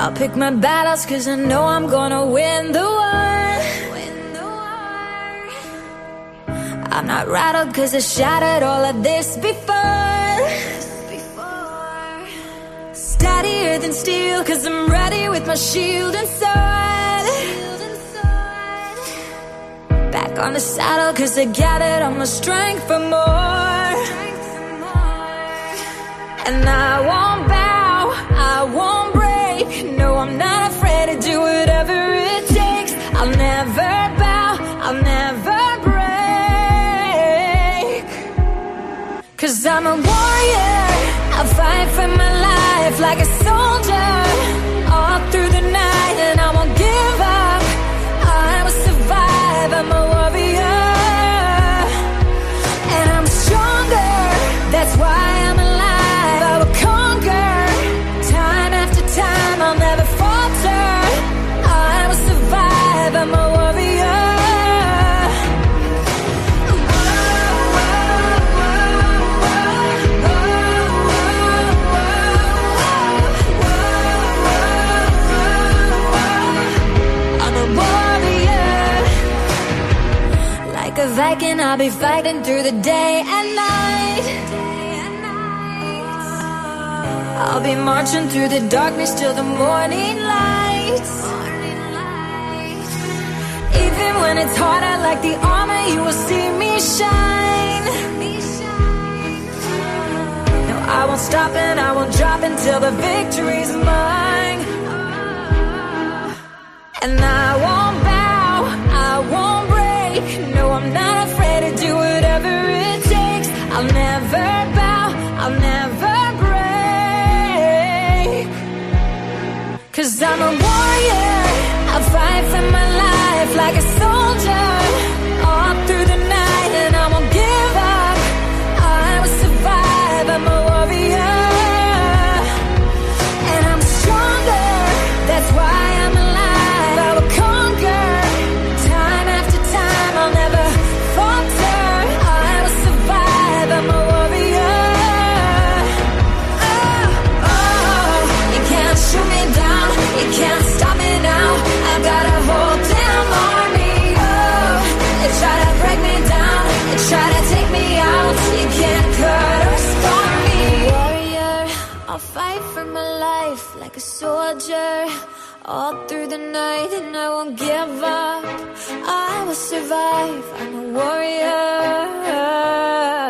I'll pick my battles 'cause I know I'm gonna win the war. I'm not rattled 'cause I shattered all of this before. Steadier than steel 'cause I'm ready with my shield and sword. Back on the saddle 'cause I gathered all my strength for more. And I won't bow, I won't break. No, I'm not afraid to do whatever it takes. I'll never bow, I'll never break. 'Cause I'm a warrior, I'll fight for my life like a soldier. All through the night and I won't give up. I will survive, I'm a warrior. And I'm stronger, that's why I'm alive. I will conquer, time after time, I'll never falter. I will survive, I'm a warrior. Like a Viking, I'll be fighting through the day and night. I'll be marching through the darkness till the morning light. Even when it's hard, I like the armor, you will see me shine. No, I won't stop and I won't drop until the victory's mine. And I won't bow, I won't break. No, I'm not afraid to do whatever it takes. I'll never bow, I'll never break. 'Cause I'm a warrior, I'll fight for my life like a soldier. All through the night and I won't give up. I will survive, I'm a warrior. And I'm stronger, that's why I'm alive. I will conquer, time after time, I'll never falter. I will survive, I'm a warrior. Oh, oh, you can't shoot me down, you can't stop me now. I got a whole damn army. Oh, they try to break me down, they try to take me out. You can't cut or stop me. Warrior, I'll fight for my life like a soldier. All through the night and I won't give up. I will survive, I'm a warrior.